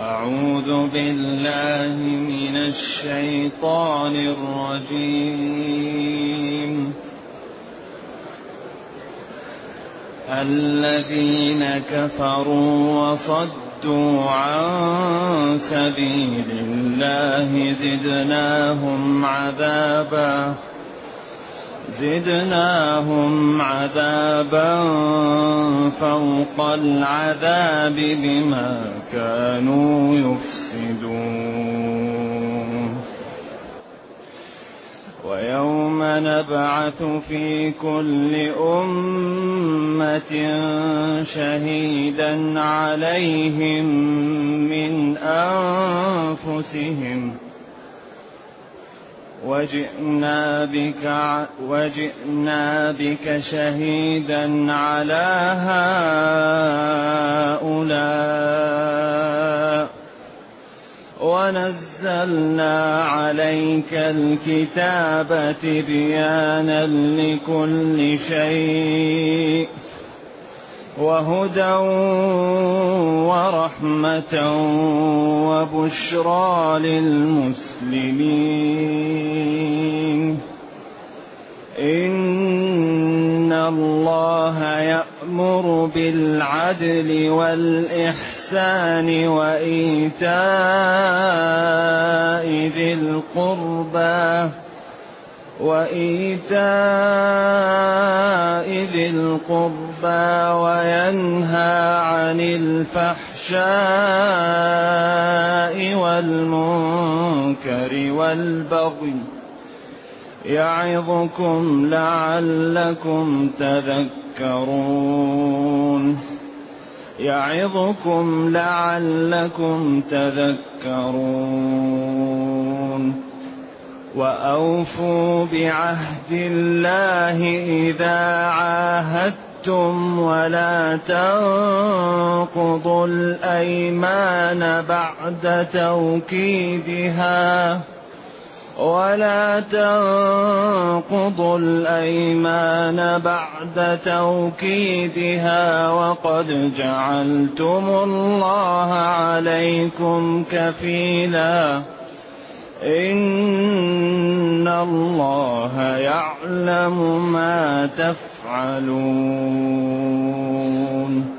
أعوذ بالله من الشيطان الرجيم. الذين كفروا وصدوا عن سبيل الله زدناهم عذابا فوق العذاب بما كانوا يفسدون. ويوم نبعث في كل أمة شهيدا عليهم من أنفسهم وجئنا بك شهيدا على هؤلاء ونزلنا عليك الكتاب تبيانا لكل شيء وهدى ورحمة وبشرى للمسلمين. إن الله يأمر بالعدل والإحسان وإيتاء ذي القربى وينهى عن الفحشاء والمنكر والبغي يعظكم لعلكم تذكرون. وأوفوا بعهد الله إذا عاهدتم ولا تنقضوا الأيمان بعد توكيدها وقد جعلتم الله عليكم كفيلا إن الله يعلم ما تفعلون.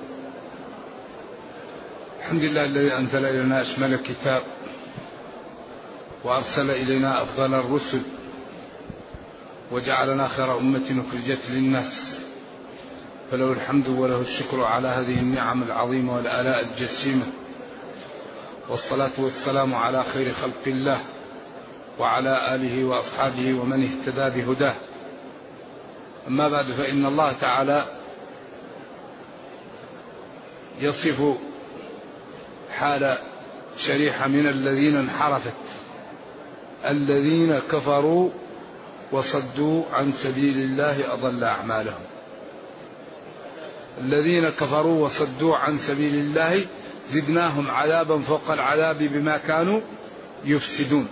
الحمد لله الذي أنزل إلينا أشمل الكتاب وأرسل إلينا أفضل الرسل وجعلنا خير أمة أخرجت للناس، فله الحمد وله الشكر على هذه النعم العظيمة والآلاء الجسيمة، والصلاة والسلام على خير خلق الله وعلى آله وأصحابه ومن اهتدى بهداه. أما بعد، فإن الله تعالى يصف حال شريحة من الذين انحرفت، الذين كفروا وصدوا عن سبيل الله أضل أعمالهم. الذين كفروا وصدوا عن سبيل الله زدناهم عذابا فوق العذاب بما كانوا يفسدون.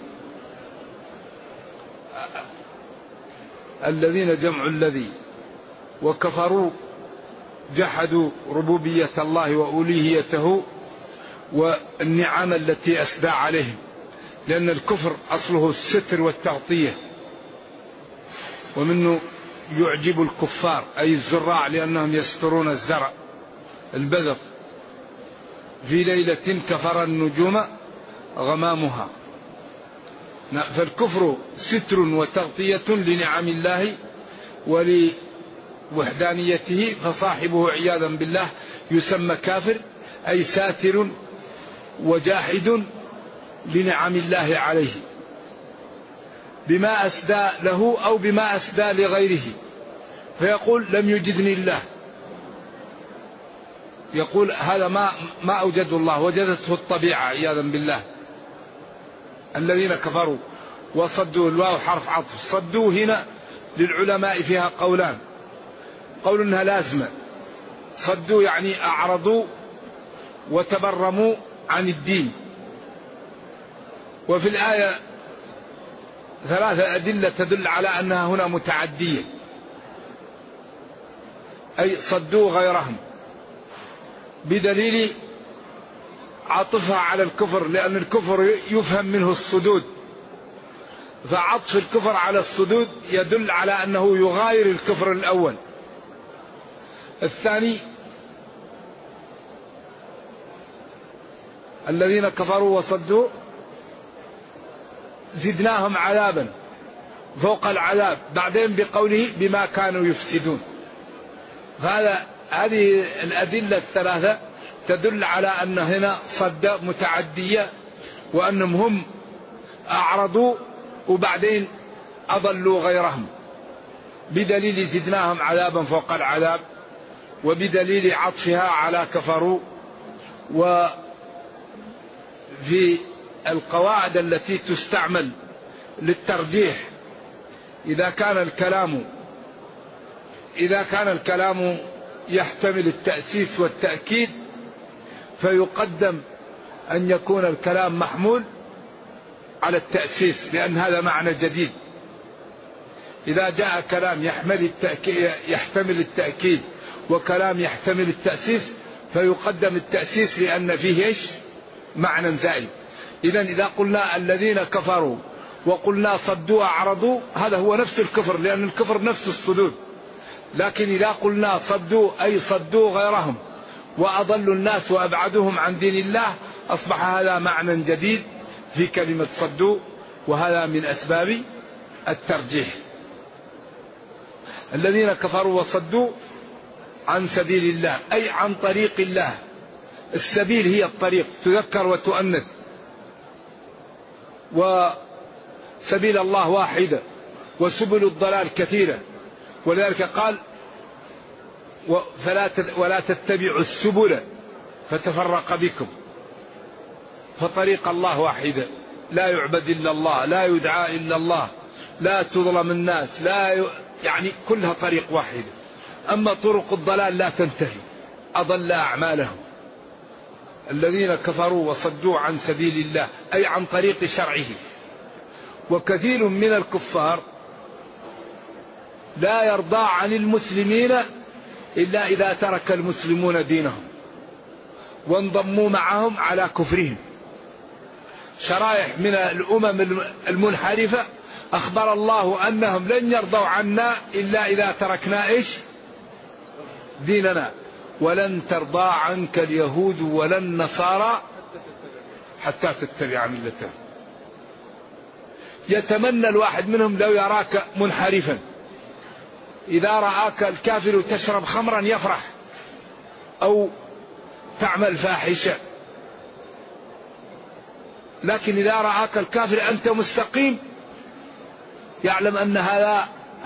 الذين جمع الذي، وكفروا جحدوا ربوبية الله وألوهيته والنعم التي أسدى عليهم، لأن الكفر أصله الستر والتغطية، ومنه يعجب الكفار أي الزراع لأنهم يسترون الزرع البذر. في ليلة كفر النجوم غمامها. فالكفر ستر وتغطية لنعم الله ولوحدانيته، فصاحبه عياذا بالله يسمى كافر، أي ساتر وجاحد لنعم الله عليه بما أسدى له أو بما أسدى لغيره، فيقول لم يجدني الله، يقول هذا ما أوجد الله، وجدته الطبيعة عياذا بالله. الذين كفروا وصدوا، الواو حرف عطف، صدوا هنا للعلماء فيها قولان، قول انها لازمة، صدوا يعني أعرضوا وتبرموا عن الدين. وفي الآية ثلاثة أدلة تدل على أنها هنا متعدية، أي صدوا غيرهم بدليل عطفها على الكفر، لأن الكفر يفهم منه الصدود، فعطف الكفر على الصدود يدل على أنه يغاير الكفر الأول. الثاني الذين كفروا وصدوا زدناهم عذابا فوق العذاب، بعدين بقوله بما كانوا يفسدون. هذه الأدلة الثلاثة تدل على أن هنا صد متعدية، وأنهم هم أعرضوا وبعدين أضلوا غيرهم، بدليل زدناهم عذابا فوق العذاب، وبدليل عطفها على كفروا. وفي القواعد التي تستعمل للترجيح إذا كان الكلام يحتمل التأسيس والتأكيد، فيقدم أن يكون الكلام محمول على التأسيس، لأن هذا معنى جديد. إذا جاء كلام يحتمل التأكيد وكلام يحتمل التأسيس، فيقدم التأسيس لأن فيه معنى زائد. إذا قلنا الذين كفروا وقلنا صدوا أعرضوا، هذا هو نفس الكفر، لأن الكفر نفس الصدود. لكن إذا قلنا صدوا أي صدوا غيرهم وأضلوا الناس وأبعدوهم عن دين الله، أصبح هذا معنى جديد في كلمة صدوا، وهذا من أسباب الترجيح. الذين كفروا وصدوا عن سبيل الله أي عن طريق الله. السبيل هي الطريق، تذكر وتؤنث، وسبيل الله واحدة وسبل الضلال كثيرة، ولذلك قال ولا تتبعوا السبل فتفرق بكم. فطريق الله واحدة، لا يعبد إلا الله، لا يدعى إلا الله، لا تظلم الناس، يعني كلها طريق واحدة. أما طرق الضلال لا تنتهي، أضل أعمالهم. الذين كفروا وصدوا عن سبيل الله أي عن طريق شرعه. وكثير من الكفار لا يرضى عن المسلمين إلا إذا ترك المسلمون دينهم وانضموا معهم على كفرهم. شرائح من الأمم المنحرفة أخبر الله أنهم لن يرضوا عنا إلا إذا تركنا ديننا. ولن ترضى عنك اليهود ولا النصارى حتى تتبع ملتهم. يتمنى الواحد منهم لو يراك منحرفا، إذا رآك الكافر تشرب خمرا يفرح، أو تعمل فاحشة. لكن إذا رآك الكافر أنت مستقيم يعلم أن هذا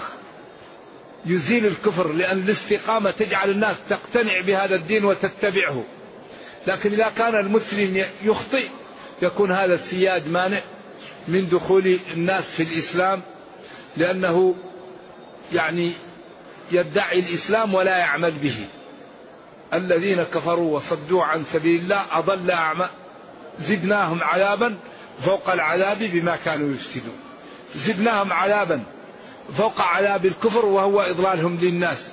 يزيل الكفر، لأن الاستقامة تجعل الناس تقتنع بهذا الدين وتتبعه. لكن إذا كان المسلم يخطئ يكون هذا السياد مانع من دخول الناس في الإسلام، لأنه يعني يدعي الإسلام ولا يعمل به. الذين كفروا وصدوا عن سبيل الله أضل أعمى زدناهم عذابا فوق العذاب بما كانوا يفسدون. زدناهم عذابا فوق عذاب الكفر، وهو إضلالهم للناس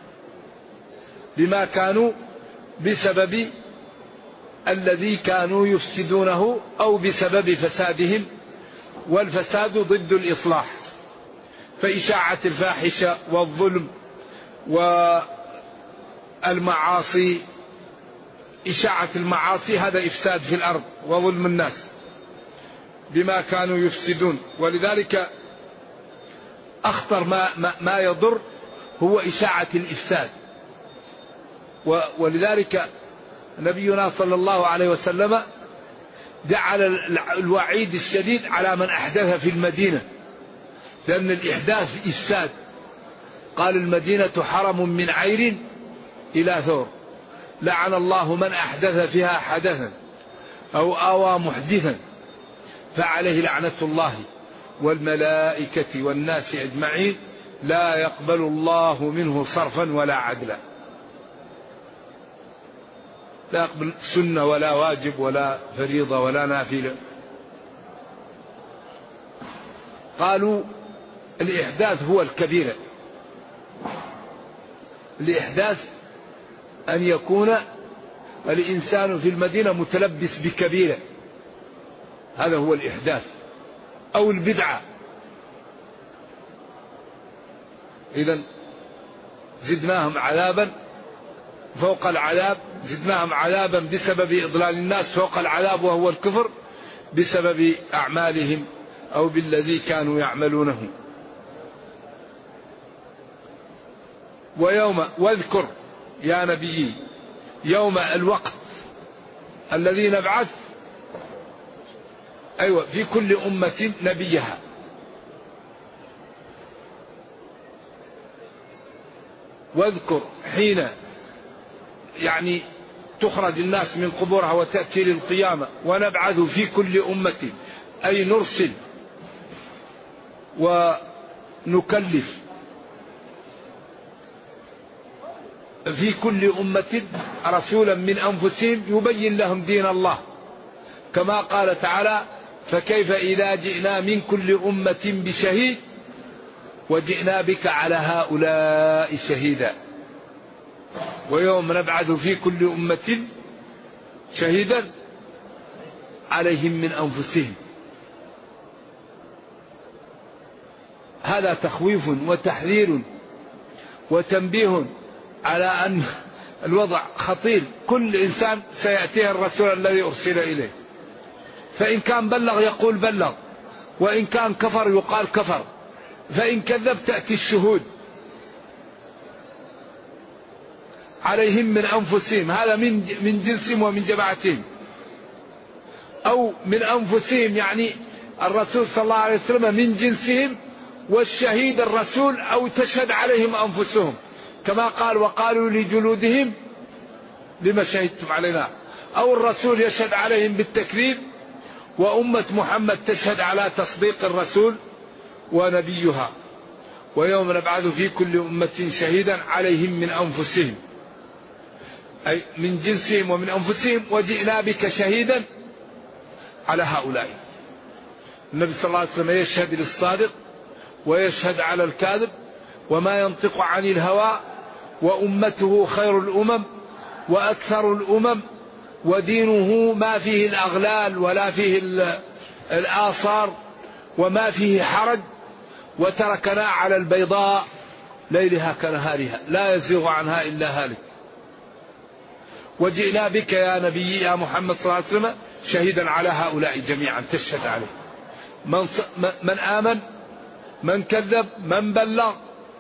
بما كانوا بسبب الذي كانوا يفسدونه أو بسبب فسادهم، والفساد ضد الإصلاح. فإشاعة الفاحشة والظلم والمعاصي، إشاعة المعاصي هذا إفساد في الأرض وظلم الناس بما كانوا يفسدون. ولذلك أخطر ما يضر هو إشاعة الإفساد. ولذلك نبينا صلى الله عليه وسلم جعل الوعيد الشديد على من أحدث في المدينة، لأن الإحداث إفساد. قال المدينة حرم من عير إلى ثور، لعن الله من أحدث فيها حدثا أو آوى محدثا فعليه لعنة الله والملائكة والناس أجمعين لا يقبل الله منه صرفا ولا عدلا. لا يقبل سنة ولا واجب ولا فريضة ولا نافلة. قالوا الإحداث هو الكبيرة. الإحداث أن يكون الإنسان في المدينة متلبس بكبيرة، هذا هو الإحداث أو البدعة. إذن زدناهم عذابا فوق العذاب، زدناهم عذابا بسبب إضلال الناس فوق العذاب وهو الكفر بسبب أعمالهم أو بالذي كانوا يعملونه. واذكر يا نبي يوم الوقت الذي نبعث في كل أمة نبيها. واذكر حين يعني تخرج الناس من قبورها وتأتي للقيامة، ونبعث في كل أمة أي نرسل ونكلف في كل أمة رسولا من أنفسهم يبين لهم دين الله، كما قال تعالى: فكيف إذا جئنا من كل أمة بشهيد وجئنا بك على هؤلاء شهيدا. ويوم نبعث في كل أمة شهيدا عليهم من أنفسهم. هذا تخويف وتحذير وتنبيه على أن الوضع خطير. كل إنسان سيأتيه الرسول الذي أرسل إليه، فإن كان بلغ يقول بلغ، وإن كان كفر يقال كفر، فإن كذب تأتي الشهود عليهم من أنفسهم. هذا من جنسهم ومن جماعتهم، أو من أنفسهم يعني الرسول صلى الله عليه وسلم من جنسهم، والشهيد الرسول أو تشهد عليهم أنفسهم، كما قال: وقالوا لجلودهم لما شهدتم علينا. أو الرسول يشهد عليهم بالتكذيب، وأمة محمد تشهد على تصديق الرسول ونبيها. ويوم نبعث في كل أمة شهيدا عليهم من أنفسهم، أي من جنسهم ومن أنفسهم، وجئنا بك شهيدا على هؤلاء. النبي صلى الله عليه وسلم يشهد للصادق ويشهد على الكاذب، وما ينطق عن الهوى، وأمته خير الأمم وأكثر الأمم، ودينه ما فيه الأغلال ولا فيه الآثار وما فيه حرج، وتركنا على البيضاء ليلها كنهارها لا يزيغ عنها إلا هالك. وجئنا بك يا نبي يا محمد صلى الله عليه وسلم شهيدا على هؤلاء جميعا، تشهد عليه من آمن، من كذب، من بلغ.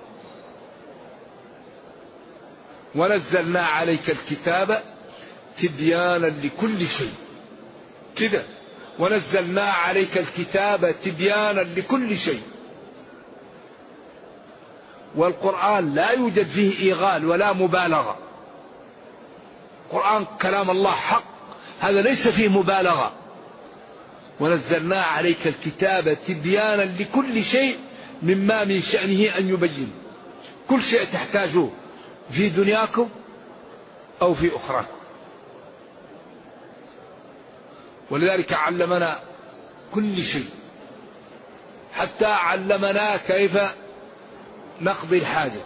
ونزلنا عليك الكتاب تبيانا لكل شيء، كده، ونزلنا عليك الكتاب تبيانا لكل شيء. والقرآن لا يوجد فيه إيغال ولا مبالغة. القرآن كلام الله حق، هذا ليس فيه مبالغة. ونزلنا عليك الكتاب تبيانا لكل شيء مما من شأنه أن يبين كل شيء تحتاجوه في دنياكم أو في أخراكم. ولذلك علمنا كل شيء، حتى علمنا كيف نقضي الحاجة.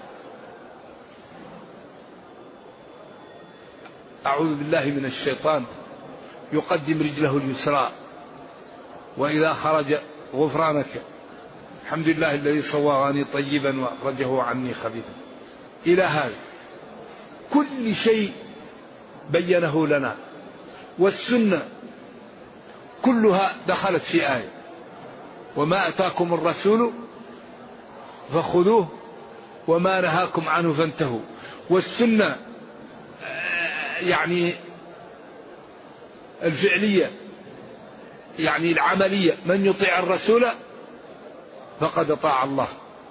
أعوذ بالله من الشيطان. يقدم رجله اليسرى وإذا خرج غفرانك، الحمد لله الذي صوغني طيبا وأخرجه عني خبيثا، إلى هذا كل شيء بينه لنا. والسنة كلها دخلت في آية: وما أتاكم الرسول فخذوه وما نهاكم عنه فانتهوا. والسنة يعني الفعلية، يعني العملية: من يطيع الرسول فقد أطاع الله.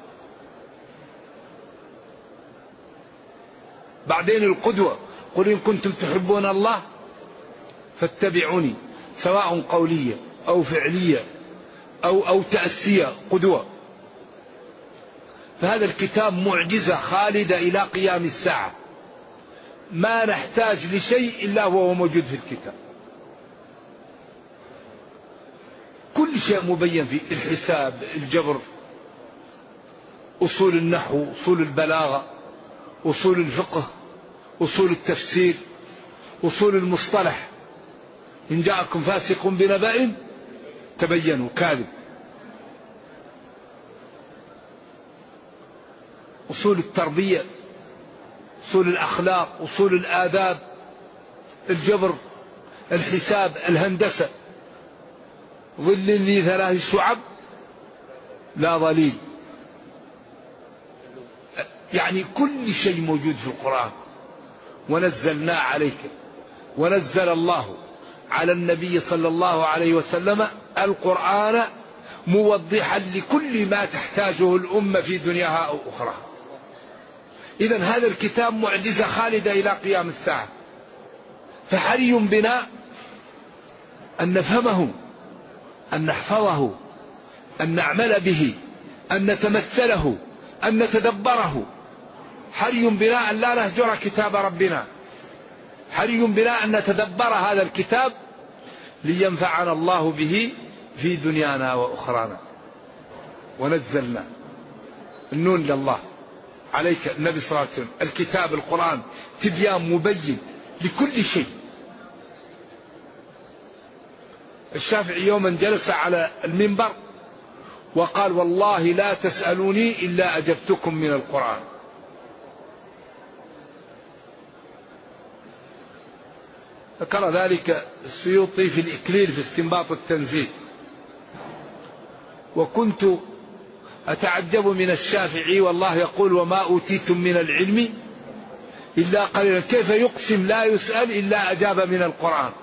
بعدين القدوة: قل إن كنتم تحبون الله فاتبعوني، سواء قولية أو فعلية أو تأسية، قدوة. فهذا الكتاب معجزة خالدة إلى قيام الساعة، ما نحتاج لشيء إلا هو موجود في الكتاب. كل شيء مبين فيه: الحساب، الجبر، أصول النحو، أصول البلاغة، أصول الفقه، أصول التفسير، أصول المصطلح إن جاءكم فاسق بنبأ تبينوا كاذب. أصول التربية، أصول الأخلاق، أصول الآداب، الجبر، الحساب، الهندسة، ظل لي 3 شعب لا ظليل. يعني كل شيء موجود في القرآن. ونزلنا عليك، ونزل الله على النبي صلى الله عليه وسلم القرآن موضحا لكل ما تحتاجه الأمة في دنياها أو أخراها. إذن هذا الكتاب معجزة خالدة إلى قيام الساعة، فحري بنا أن نفهمه، أن نحفظه، أن نعمل به، أن نتمثله، أن نتدبره. حري بنا أن لا نهجر كتاب ربنا، حري بنا أن نتدبر هذا الكتاب لينفعنا الله به في دنيانا وأخرانا. ونزلنا النون لله عليك النبي صلى الله عليه وسلم الكتاب القرآن تبيان مبين لكل شيء. الشافعي يوما جلس على المنبر وقال والله لا تسألوني إلا أجبتكم من القرآن. ذكر ذلك السيوطي في الإكليل في استنباط التنزيل. وكنت أتعجب من الشافعي والله يقول وما أوتيتم من العلم إلا قليلا، كيف يقسم لا يسأل إلا أجاب من القرآن؟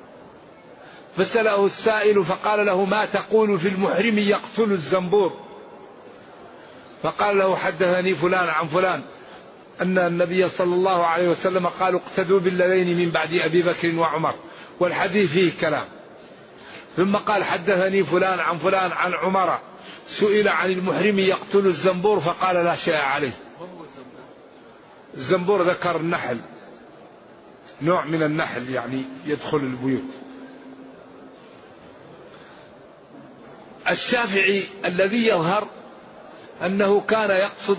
فسأله السائل فقال له ما تقول في المحرم يقتل الزنبور؟ فقال له حدثني فلان عن فلان أن النبي صلى الله عليه وسلم قال اقتدوا بالذين من بعد أبي بكر وعمر، والحديث فيه كلام. ثم قال حدثني فلان عن فلان عن عمر سئل عن المحرم يقتل الزنبور فقال لا شيء عليه. الزنبور ذكر النحل، نوع من النحل يعني يدخل البيوت. الشافعي الذي يظهر أنه كان يقصد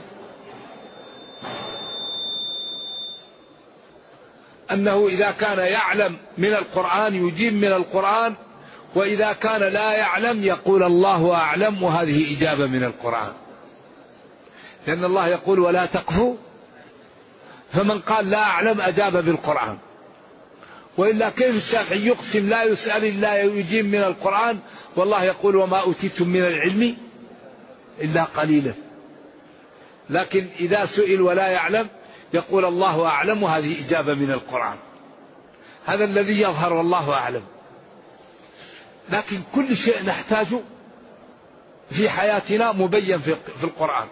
أنه إذا كان يعلم من القرآن يجيب من القرآن، وإذا كان لا يعلم يقول الله أعلم، وهذه إجابة من القرآن، لأن الله يقول ولا تقفوا، فمن قال لا أعلم أجاب بالقرآن. وإلا كيف الشافعي يقسم لا يسأل إلا يجيب من القرآن والله يقول وما أوتيتم من العلم إلا قليلا؟ لكن إذا سئل ولا يعلم يقول الله أعلم، وهذه إجابة من القرآن. هذا الذي يظهر والله أعلم. لكن كل شيء نحتاجه في حياتنا مبين في القرآن.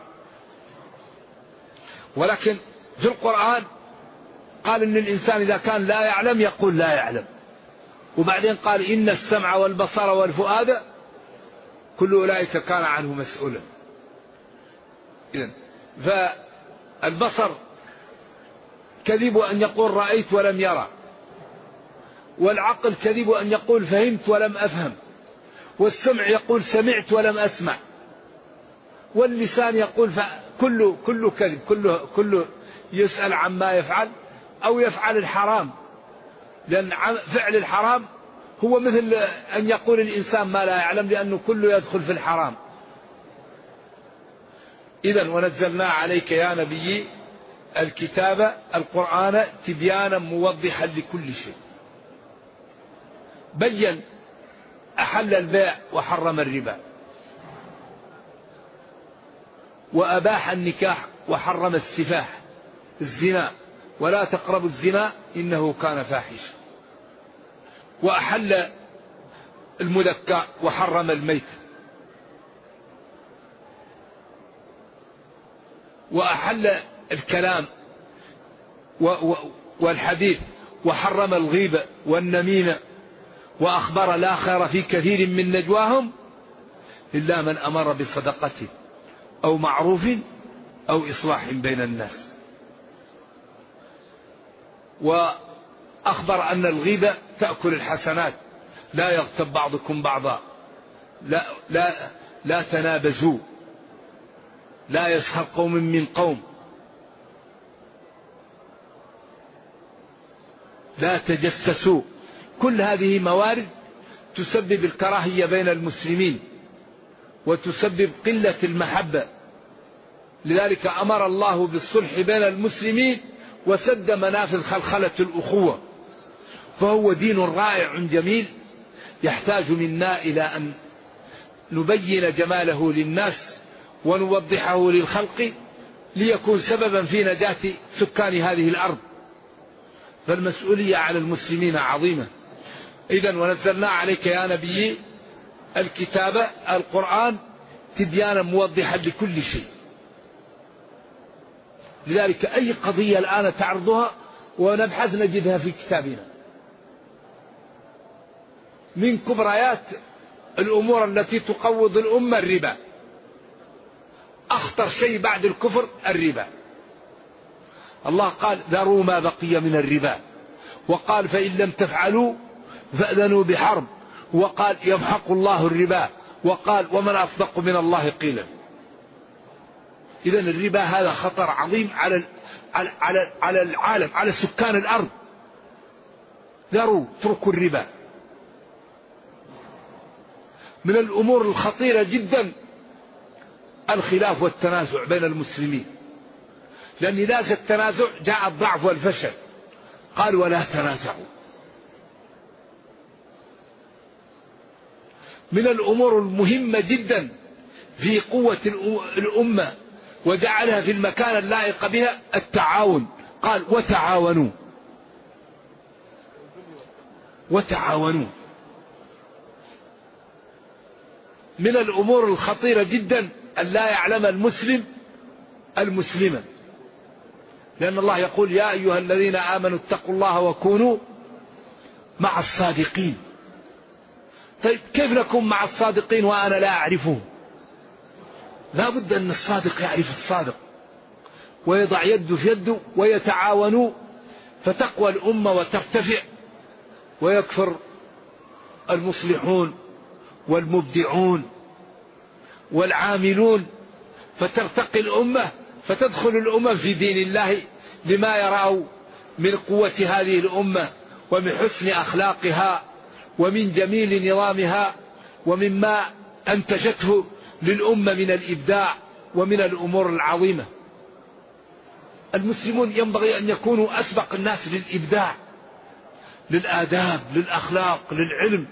ولكن في القرآن قال إن الإنسان إذا كان لا يعلم يقول لا يعلم، وبعدين قال إن السمع والبصر والفؤاد كل أولئك كان عنه مسؤولا. إذن فالبصر كذب أن يقول رأيت ولم يرى، والعقل كذب أن يقول فهمت ولم أفهم، والسمع يقول سمعت ولم أسمع، واللسان يقول كله كذب، كله يسأل عما يفعل أو يفعل الحرام، لأن فعل الحرام هو مثل أن يقول الإنسان ما لا يعلم، لأنه كله يدخل في الحرام. إذن ونزلنا عليك يا نبي الكتاب القرآن تبيانا موضحا لكل شيء. بين أحل البيع وحرم الربا، وأباح النكاح وحرم السفاح الزنا، ولا تقربوا الزنا إنه كان فاحشا، وأحل المذكى وحرم الميت، وأحل الكلام والحديث وحرم الغيبة والنميمة، وأخبر لا خير في كثير من نجواهم إلا من أمر بصدقة أو معروف أو إصلاح بين الناس. وأخبر أن الغيبة تأكل الحسنات، لا يغتب بعضكم بعضا، لا تنابزوا، لا يسخر قوم من قوم. لا تجسسوا. كل هذه موارد تسبب الكراهية بين المسلمين وتسبب قلة المحبة. لذلك أمر الله بالصلح بين المسلمين وسد منافذ خلخلة الأخوة. فهو دين رائع جميل يحتاج منا إلى أن نبين جماله للناس ونوضحه للخلق ليكون سببا في نجاة سكان هذه الأرض. فالمسؤولية على المسلمين عظيمة. إذن ونزلنا عليك يا نبي الكتاب القرآن تبيانا موضحا لكل شيء. لذلك أي قضية الآن تعرضها ونبحث نجدها في كتابنا. من كبريات الأمور التي تقوض الأمة الربا. أخطر شيء بعد الكفر الربا. الله قال ذروا ما بقي من الربا، وقال فإن لم تفعلوا فأذنوا بحرب، وقال يمحق الله الربا، وقال ومن أصدق من الله قيلا. إذن الربا هذا خطر عظيم على العالم، على سكان الأرض. ذروا اتركوا الربا. من الأمور الخطيرة جدا الخلاف والتنازع بين المسلمين، لأن ذاك التنازع جاء الضعف والفشل. قال ولا تنازعوا. من الأمور المهمة جدا في قوة الأمة وجعلها في المكان اللائق بها التعاون. قال وتعاونوا. وتعاونوا. من الأمور الخطيرة جدا أن لا يعلم المسلم المسلمة، لأن الله يقول يا أيها الذين آمنوا اتقوا الله وكونوا مع الصادقين. طيب كيف نكون مع الصادقين وأنا لا أعرفه؟ لا بد أن الصادق يعرف الصادق ويضع يده في يده ويتعاونوا فتقوى الأمة وترتفع، ويكثر المصلحون والمبدعون والعاملون، فترتقي الأمة، فتدخل الأمم في دين الله لما يروا من قوة هذه الأمة ومن حسن أخلاقها ومن جميل نظامها ومما أنتجته للأمة من الإبداع ومن الأمور العظيمة. المسلمون ينبغي أن يكونوا أسبق الناس للإبداع، للآداب، للأخلاق، للعلم.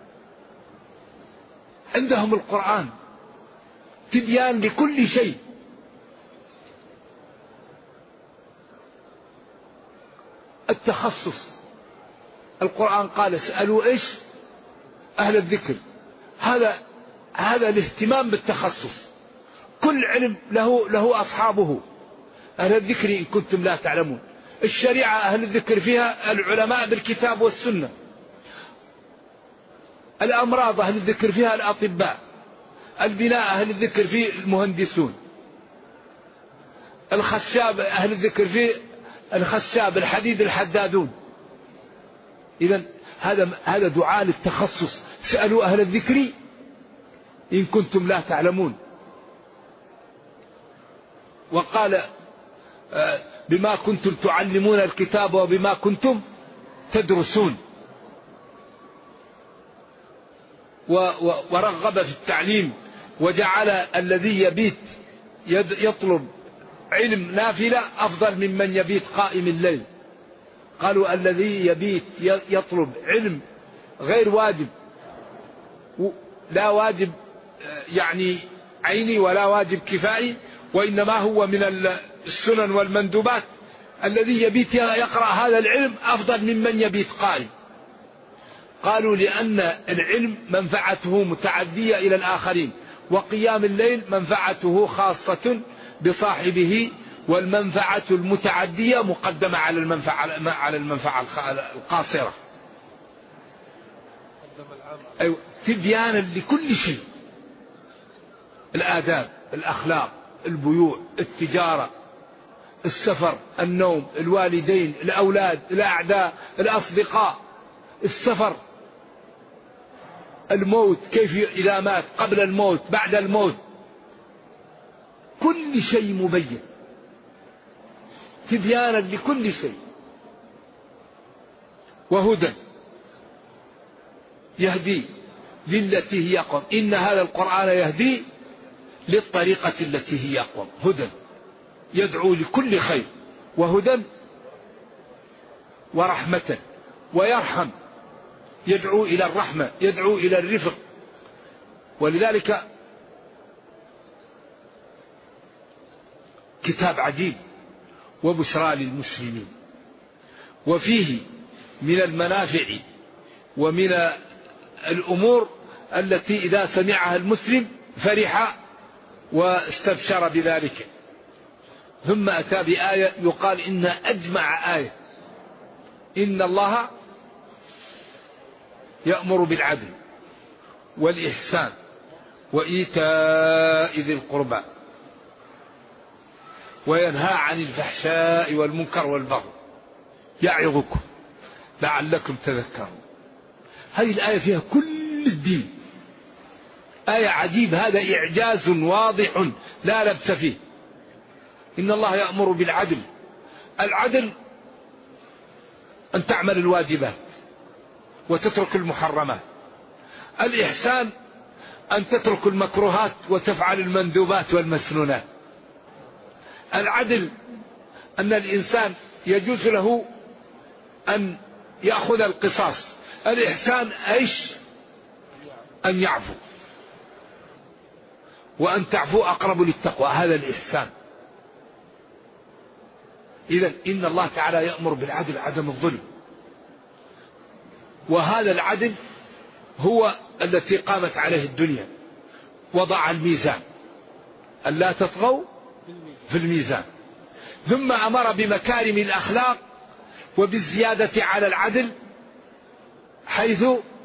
عندهم القرآن تبيان لكل شيء. التخصص، القرآن قال اسألوا إيش أهل الذكر. هذا الاهتمام بالتخصص. كل علم له أصحابه. أهل الذكر إن كنتم لا تعلمون. الشريعة أهل الذكر فيها العلماء بالكتاب والسنة. الأمراض أهل الذكر فيها الأطباء. البناء أهل الذكر فيه المهندسون. الخشاب أهل الذكر فيه الخشاب. الحديد الحدادون. إذن هذا دعاء للتخصص. سألوا أهل الذكر إن كنتم لا تعلمون. وقال بما كنتم تعلمون الكتاب وبما كنتم تدرسون. ورغب في التعليم وجعل الذي يبيت يطلب علم نافلة أفضل ممن يبيت قائم الليل. قالوا الذي يبيت يطلب علم غير واجب، لا واجب يعني عيني ولا واجب كفائي، وإنما هو من السنن والمندوبات. الذي يبيت يقرأ هذا العلم أفضل ممن يبيت قائم. قالوا لأن العلم منفعته متعدية إلى الآخرين، وقيام الليل منفعته خاصة بصاحبه، والمنفعة المتعدية مقدمة على المنفعة القاصرة. أيوة، تبيانا لكل شيء. الآداب، الأخلاق، البيوع، التجارة، السفر، النوم، الوالدين، الأولاد، الأعداء، الأصدقاء، السفر، الموت، كيف إذا مات، قبل الموت، بعد الموت، كل شيء مبين تبيانا لكل شيء. وهدى يهدي للتي هي أقوم. إن هذا القرآن يهدي للطريقة التي هي أقوم. هدى يدعو لكل خير، وهدى ورحمة، ويرحم، يدعو إلى الرحمة، يدعو إلى الرفق. ولذلك كتاب عجيب وبشرى للمسلمين، وفيه من المنافع ومن الأمور التي إذا سمعها المسلم فرح واستبشر بذلك. ثم أتى بآية يقال إنها أجمع آية: إن الله يأمر بالعدل والإحسان وإيتاء ذي القربى وينهى عن الفحشاء والمنكر والبغي يعظكم لعلكم تذكرون. هذه الآية فيها كل الدين، آية عجيب، هذا إعجاز واضح لا لبس فيه. إن الله يأمر بالعدل، العدل أن تعمل الواجبات وتترك المحرمات. الإحسان أن تترك المكروهات وتفعل المندوبات والمسنونات. العدل أن الإنسان يجوز له أن يأخذ القصاص. الإحسان إيش؟ أن يعفو، وأن تعفو أقرب للتقوى، هذا الإحسان. إذن إن الله تعالى يأمر بالعدل، عدم الظلم، وهذا العدل هو التي قامت عليه الدنيا. وضع الميزان ألا تطغوا في الميزان، ثم أمر بمكارم الأخلاق وبالزيادة على العدل، حيث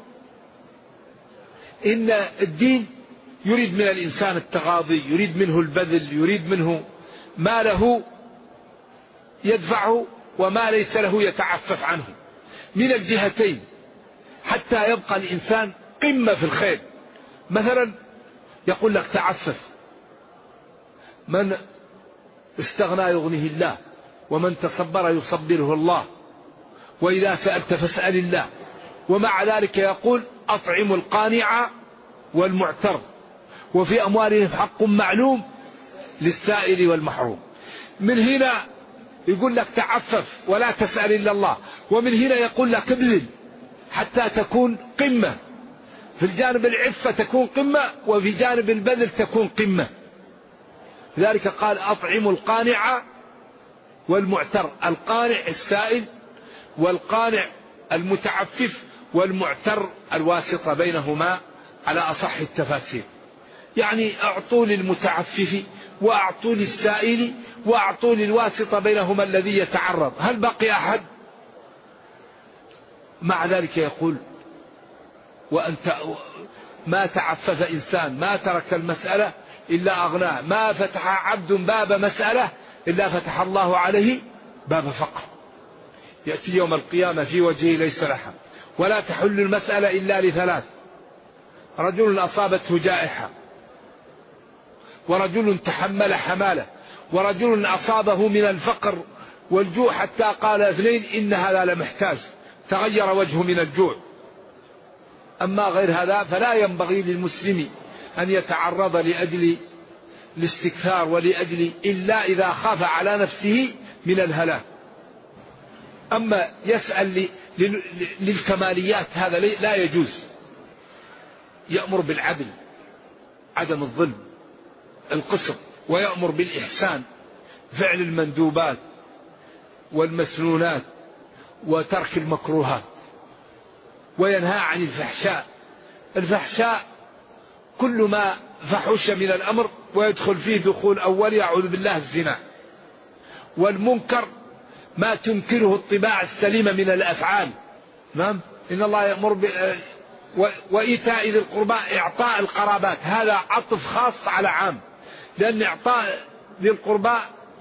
إن الدين يريد من الإنسان التغاضي، يريد منه البذل، يريد منه ما له يدفعه وما ليس له يتعفف عنه من الجهتين، حتى يبقى الإنسان قمة في الخير. مثلا يقول لك تعفف، من استغنى يغنيه الله، ومن تصبر يصبره الله، وإذا سألت فاسأل الله. ومع ذلك يقول أطعم القانع والمعتر، وفي أموالهم حق معلوم للسائل والمحروم. من هنا يقول لك تعفف ولا تسأل إلا الله، ومن هنا يقول لك ابذل حتى تكون قمة. في الجانب العفة تكون قمة، وفي جانب البذل تكون قمة. لذلك قال أطعم القانع والمعتر، القانع السائل، والقانع المتعفف، والمعتر الواسطة بينهما على أصح التفاسير. يعني أعطوا للمتعفف وأعطوا للسائل وأعطوا للواسطة بينهما الذي يتعرض. هل بقي أحد؟ مع ذلك يقول وأنت ما تعفف إنسان، ما ترك المسألة إلا أغناه، ما فتح عبد باب مسألة إلا فتح الله عليه باب فقر. يأتي يوم القيامة في وجهه ليس لحم، ولا تحل المسألة إلا لثلاث: رجل أصابته جائحة، ورجل تحمل حمالة، ورجل أصابه من الفقر والجوع حتى قال اثنين إن هذا لمحتاج تغير وجهه من الجوع. أما غير هذا فلا ينبغي للمسلم أن يتعرض لأجل الاستكثار ولأجل إلا إذا خاف على نفسه من الهلاك. أما يسأل للكماليات هذا لا يجوز. يأمر بالعدل، عدم الظلم، القسط، ويأمر بالإحسان، فعل المندوبات والمسنونات وترك المكروهات، وينهى عن الفحشاء. الفحشاء كل ما فحش من الأمر، ويدخل فيه دخول أول يعوذ بالله الزنا. والمنكر ما تنكره الطباع السليمة من الأفعال. نعم، إن الله يأمر وإيتاء ذي القربى، إعطاء القرابات، هذا عطف خاص على عام، لأن إعطاء ذي القربى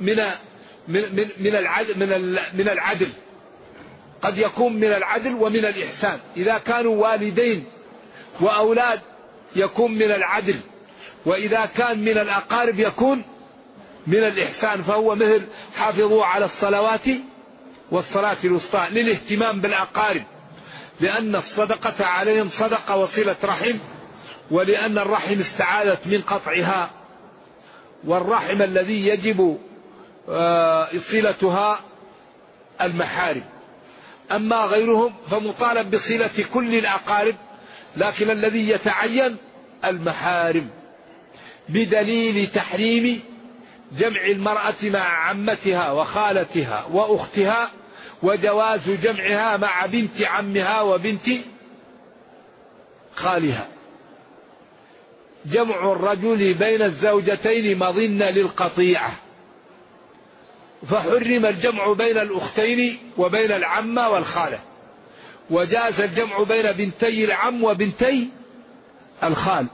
من العدل، قد يكون من العدل ومن الإحسان. إذا كانوا والدين وأولاد يكون من العدل، وإذا كان من الأقارب يكون من الإحسان. فهو مثل حافظوا على الصلوات والصلاة الوسطى، للاهتمام بالأقارب لأن الصدقة عليهم صدقة وصلة رحم، ولأن الرحم استعاذت من قطعها، والرحم الذي يجب صلتها المحارم. أما غيرهم فمطالب بصلة كل الأقارب، لكن الذي يتعين المحارم، بدليل تحريم جمع المرأة مع عمتها وخالتها وأختها، وجواز جمعها مع بنت عمها وبنت خالها. جمع الرجل بين الزوجتين مظنة للقطيعة، فحرم الجمع بين الأختين وبين العمة والخالة، وجاز الجمع بين بنتي العم وبنتي الخال.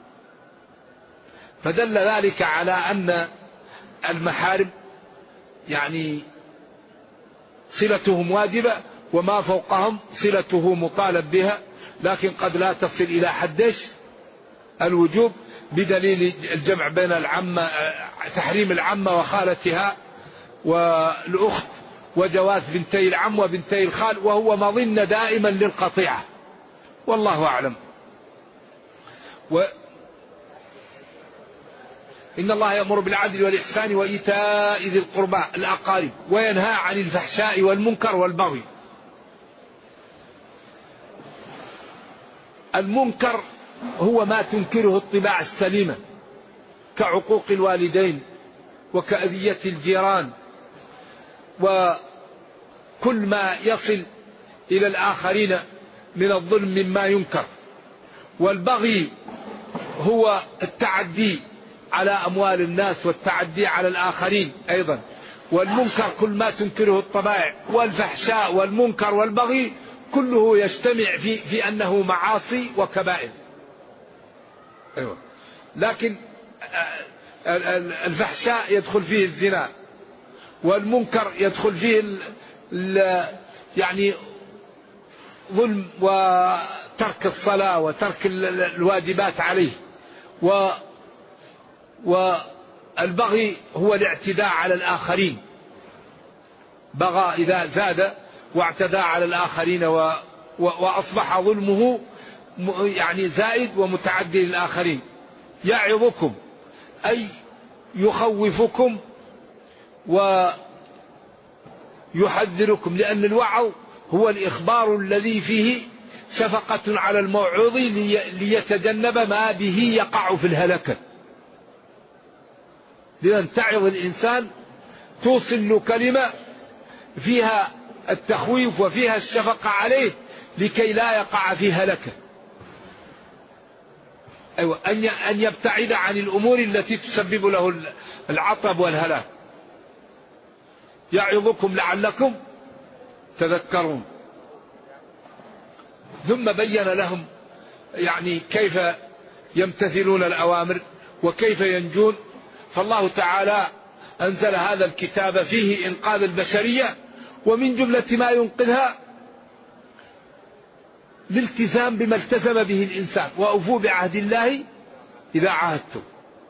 فدل ذلك على أن المحارم يعني صلتهم واجبة، وما فوقهم صلته مطالب بها، لكن قد لا تصل إلى حد الوجوب، بدليل الجمع بين العمة، تحريم العمة وخالتها والأخت، وجواز بنتي العم وبنتي الخال، وهو مظنة دائما للقطيعة، والله أعلم. إن الله يأمر بالعدل والإحسان وإيتاء ذي القربى الأقارب، وينهى عن الفحشاء والمنكر والبغي. المنكر هو ما تنكره الطباع السليمة، كعقوق الوالدين وكأذية الجيران، وكل ما يصل إلى الآخرين من الظلم مما ينكر. والبغي هو التعدي على أموال الناس والتعدي على الآخرين أيضا. والمنكر كل ما تنكره الطبائع، والفحشاء والمنكر والبغي كله يجتمع في أنه معاصي وكبائر. أيوة. لكن الفحشاء يدخل فيه الزنا، والمنكر يدخل فيه يعني ظلم وترك الصلاة وترك الواجبات عليه، والبغي هو الاعتداء على الآخرين. بغى إذا زاد واعتدى على الآخرين وأصبح ظلمه يعني زائد ومتعدي للآخرين. يعظكم أي يخوفكم ويحذركم، لأن الوعظ هو الإخبار الذي فيه شفقة على الموعوظ ليتجنب ما به يقع في الهلكة. لأن تعظ الإنسان توصل له كلمة فيها التخويف وفيها الشفقة عليه لكي لا يقع في هلكة. أيوة، أن يبتعد عن الأمور التي تسبب له العطب والهلاك. يعظكم لعلكم تذكرون. ثم بين لهم يعني كيف يمتثلون الأوامر وكيف ينجون. فالله تعالى أنزل هذا الكتاب فيه إنقاذ البشرية، ومن جملة ما ينقذها الالتزام بما التزم به الإنسان، وأوفوا بعهد الله إذا عاهدتم.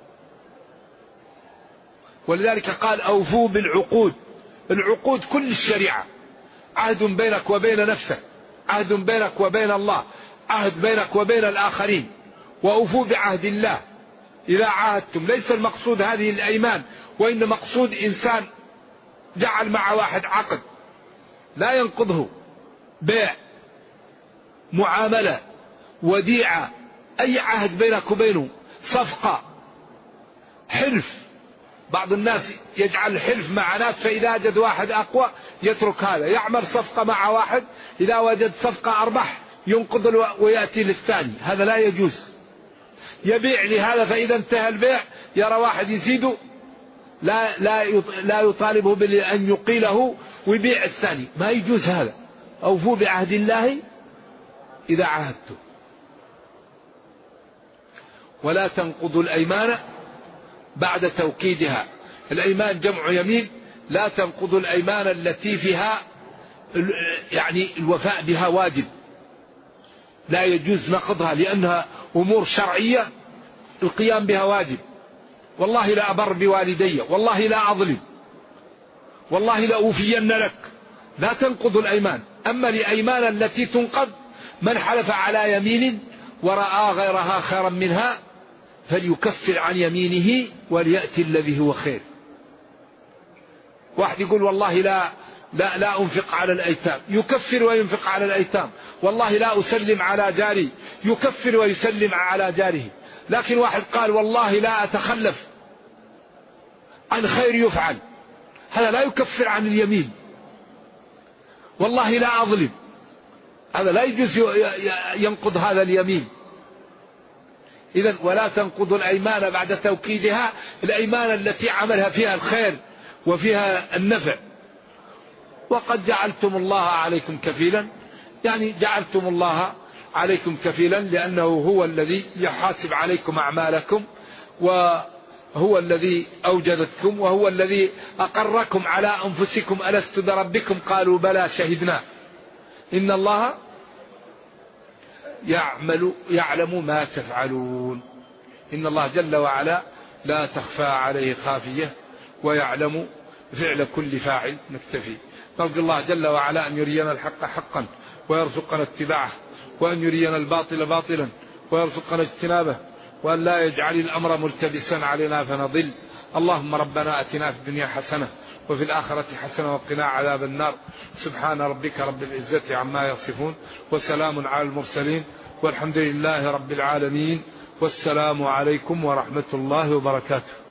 ولذلك قال أوفوا بالعقود. العقود كل الشريعة، عهد بينك وبين نفسك، عهد بينك وبين الله، عهد بينك وبين الآخرين. وأوفوا بعهد الله إذا عاهدتم. ليس المقصود هذه الأيمان، وإن مقصود إنسان جعل مع واحد عقد لا ينقضه، بيع، معاملة، وديعة، أي عهد بينك وبينه، صفقة، حلف. بعض الناس يجعل حلف مع ناس، فإذا وجد واحد أقوى يترك هذا، يعمل صفقة مع واحد، إذا وجد صفقة أربح ينقض ويأتي للثاني. هذا لا يجوز. يبيع لهذا، فإذا انتهى البيع يرى واحد يزيده، لا يطالبه بأن يقيله ويبيع الثاني، ما يجوز هذا. أوفوا بعهد الله إذا عاهدتم. ولا تنقضوا الأيمان بعد توكيدها. الأيمان جمع يمين. لا تنقضوا الأيمان التي فيها يعني الوفاء بها واجب، لا يجوز نقضها، لأنها أمور شرعية القيام بها واجب. والله لا أبر بوالدي، والله لا أظلم، والله لا أوفين لك. لا تنقض الأيمان. أما الأيمان التي تنقض من حلف على يمين ورأى غيرها خيرا منها فليكفر عن يمينه وليأتي الذي هو خير. واحد يقول والله لا أنفق على الأيتام، يكفر وينفق على الأيتام. والله لا أسلم على جاري، يكفر ويسلم على جاره. لكن واحد قال والله لا أتخلف عن خير يفعل، هذا لا يكفر عن اليمين. والله لا أظلم، هذا لا يجوز ينقض هذا اليمين. إذن ولا تنقضوا الأيمان بعد توكيدها، الأيمان التي عملها فيها الخير وفيها النفع. وقد جعلتم الله عليكم كفيلا، يعني جعلتم الله عليكم كفيلا لأنه هو الذي يحاسب عليكم أعمالكم، وهو الذي أوجدتكم، وهو الذي أقركم على أنفسكم ألست بربكم قالوا بلى شهدنا. إن الله يعلم ما تفعلون. إن الله جل وعلا لا تخفى عليه خافية ويعلم فعل كل فاعل. نكتفي. نرجو الله جل وعلا أن يرينا الحق حقا ويرزقنا اتباعه، وأن يرينا الباطل باطلا ويرزقنا اجتنابه، وأن لا يجعل الأمر ملتبسا علينا فنضل. اللهم ربنا أتنا في الدنيا حسنة وفي الآخرة حسنة وقنا عذاب النار. سبحان ربك رب العزة عما يصفون وسلام على المرسلين والحمد لله رب العالمين. والسلام عليكم ورحمة الله وبركاته.